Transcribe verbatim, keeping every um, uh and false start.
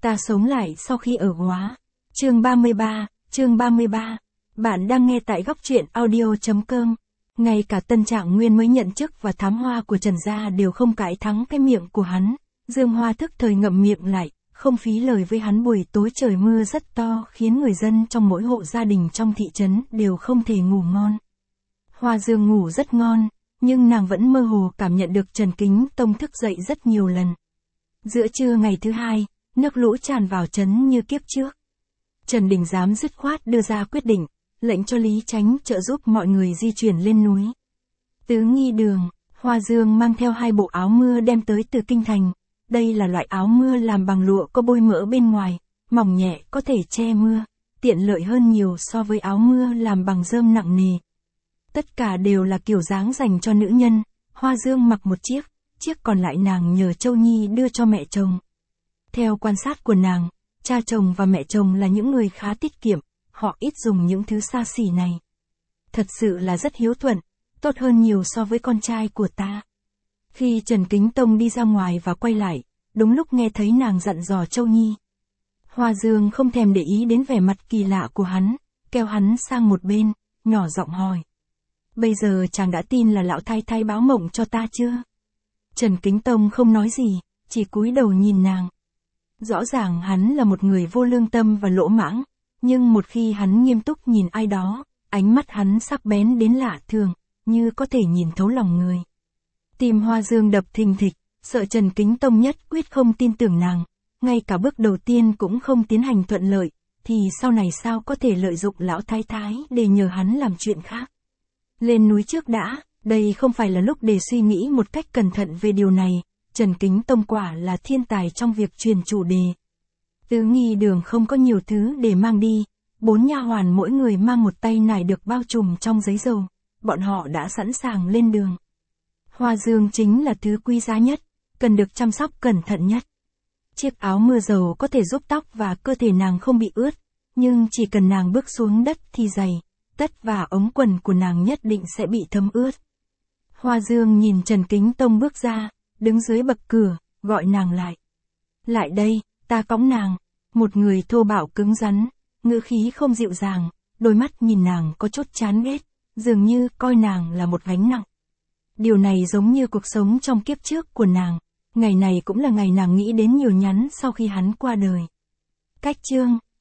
Ta sống lại sau khi ở Góa. Chương ba mươi ba, chương ba mươi ba. Bạn đang nghe tại góc truyện audio chấm com. Ngay cả Tân Trạng Nguyên mới nhận chức và thám hoa của Trần gia đều không cãi thắng cái miệng của hắn. Dương Hoa thức thời ngậm miệng lại, không phí lời với hắn. Buổi tối trời mưa rất to khiến người dân trong mỗi hộ gia đình trong thị trấn đều không thể ngủ ngon. Hoa Dương ngủ rất ngon, nhưng nàng vẫn mơ hồ cảm nhận được Trần Kính Tông thức dậy rất nhiều lần. Giữa trưa ngày thứ hai, nước lũ tràn vào trấn như kiếp trước. Trần Đình Giám dứt khoát đưa ra quyết định, lệnh cho Lý Chánh trợ giúp mọi người di chuyển lên núi. Tứ nghi đường, Hoa Dương mang theo hai bộ áo mưa đem tới từ kinh thành. Đây là loại áo mưa làm bằng lụa có bôi mỡ bên ngoài, mỏng nhẹ có thể che mưa, tiện lợi hơn nhiều so với áo mưa làm bằng rơm nặng nề. Tất cả đều là kiểu dáng dành cho nữ nhân. Hoa Dương mặc một chiếc, chiếc còn lại nàng nhờ Châu Nhi đưa cho mẹ chồng. Theo quan sát của nàng, cha chồng và mẹ chồng là những người khá tiết kiệm, họ ít dùng những thứ xa xỉ này. Thật sự là rất hiếu thuận, tốt hơn nhiều so với con trai của ta. Khi Trần Kính Tông đi ra ngoài và quay lại, đúng lúc nghe thấy nàng dặn dò Châu Nhi. Hoa Dương không thèm để ý đến vẻ mặt kỳ lạ của hắn, kéo hắn sang một bên, nhỏ giọng hỏi. Bây giờ chàng đã tin là lão thái thái báo mộng cho ta chưa? Trần Kính Tông không nói gì, chỉ cúi đầu nhìn nàng. Rõ ràng hắn là một người vô lương tâm và lỗ mãng, nhưng một khi hắn nghiêm túc nhìn ai đó, ánh mắt hắn sắc bén đến lạ thường, như có thể nhìn thấu lòng người. Tim Hoa Dương đập thình thịch, sợ Trần Kính Tông nhất quyết không tin tưởng nàng, ngay cả bước đầu tiên cũng không tiến hành thuận lợi, thì sau này sao có thể lợi dụng lão thái thái để nhờ hắn làm chuyện khác. Lên núi trước đã, đây không phải là lúc để suy nghĩ một cách cẩn thận về điều này. Trần Kính Tông quả là thiên tài trong việc truyền chủ đề. Tứ nghi đường không có nhiều thứ để mang đi, bốn nha hoàn mỗi người mang một tay nải được bao trùm trong giấy dầu, bọn họ đã sẵn sàng lên đường. Hoa Dương chính là thứ quý giá nhất, cần được chăm sóc cẩn thận nhất. Chiếc áo mưa dầu có thể giúp tóc và cơ thể nàng không bị ướt, nhưng chỉ cần nàng bước xuống đất thì giày, tất và ống quần của nàng nhất định sẽ bị thấm ướt. Hoa Dương nhìn Trần Kính Tông bước ra, đứng dưới bậc cửa, gọi nàng lại. Lại đây, ta cõng nàng. Một người thô bạo cứng rắn, ngữ khí không dịu dàng, đôi mắt nhìn nàng có chút chán ghét, dường như coi nàng là một gánh nặng. Điều này giống như cuộc sống trong kiếp trước của nàng, ngày này cũng là ngày nàng nghĩ đến nhiều nhắn sau khi hắn qua đời. Cách chương